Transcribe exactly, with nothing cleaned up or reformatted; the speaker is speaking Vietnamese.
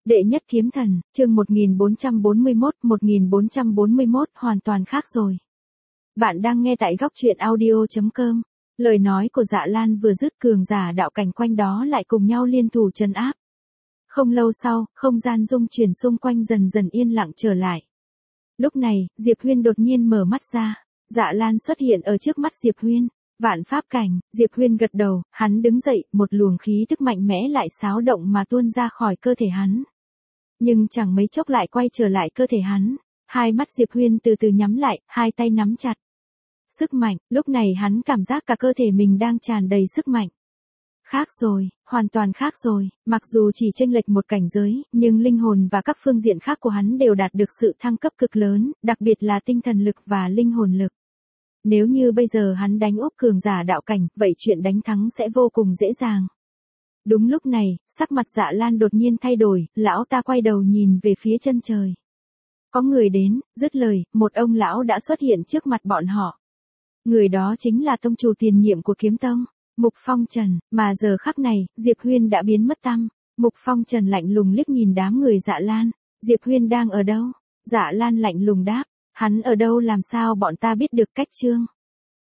Đệ nhất kiếm thần, chương một nghìn bốn trăm bốn mươi mốt, một nghìn bốn trăm bốn mươi mốt hoàn toàn khác rồi. Bạn đang nghe tại góc truyện audio chấm com. Lời nói của Dạ Lan vừa dứt, cường giả đạo cảnh quanh đó lại cùng nhau liên thủ trấn áp. Không lâu sau, không gian rung chuyển xung quanh dần dần yên lặng trở lại. Lúc này, Diệp Huyên đột nhiên mở mắt ra. Dạ Lan xuất hiện ở trước mắt Diệp Huyên. Vạn pháp cảnh, Diệp Huyên gật đầu, hắn đứng dậy, một luồng khí tức mạnh mẽ lại xáo động mà tuôn ra khỏi cơ thể hắn. Nhưng chẳng mấy chốc lại quay trở lại cơ thể hắn. Hai mắt Diệp Huyên từ từ nhắm lại, hai tay nắm chặt. Sức mạnh, lúc này hắn cảm giác cả cơ thể mình đang tràn đầy sức mạnh. Khác rồi, hoàn toàn khác rồi, mặc dù chỉ chênh lệch một cảnh giới, nhưng linh hồn và các phương diện khác của hắn đều đạt được sự thăng cấp cực lớn, đặc biệt là tinh thần lực và linh hồn lực. Nếu như bây giờ hắn đánh úp cường giả đạo cảnh, vậy chuyện đánh thắng sẽ vô cùng dễ dàng. Đúng lúc này, sắc mặt Dạ Lan đột nhiên thay đổi, lão ta quay đầu nhìn về phía chân trời. Có người đến, dứt lời, một ông lão đã xuất hiện trước mặt bọn họ. Người đó chính là tông chủ tiền nhiệm của kiếm tông, Mục Phong Trần, mà giờ khắc này, Diệp Huyên đã biến mất tăm. Mục Phong Trần lạnh lùng liếc nhìn đám người Dạ Lan, Diệp Huyên đang ở đâu? Dạ Lan lạnh lùng đáp, hắn ở đâu làm sao bọn ta biết được cách chương.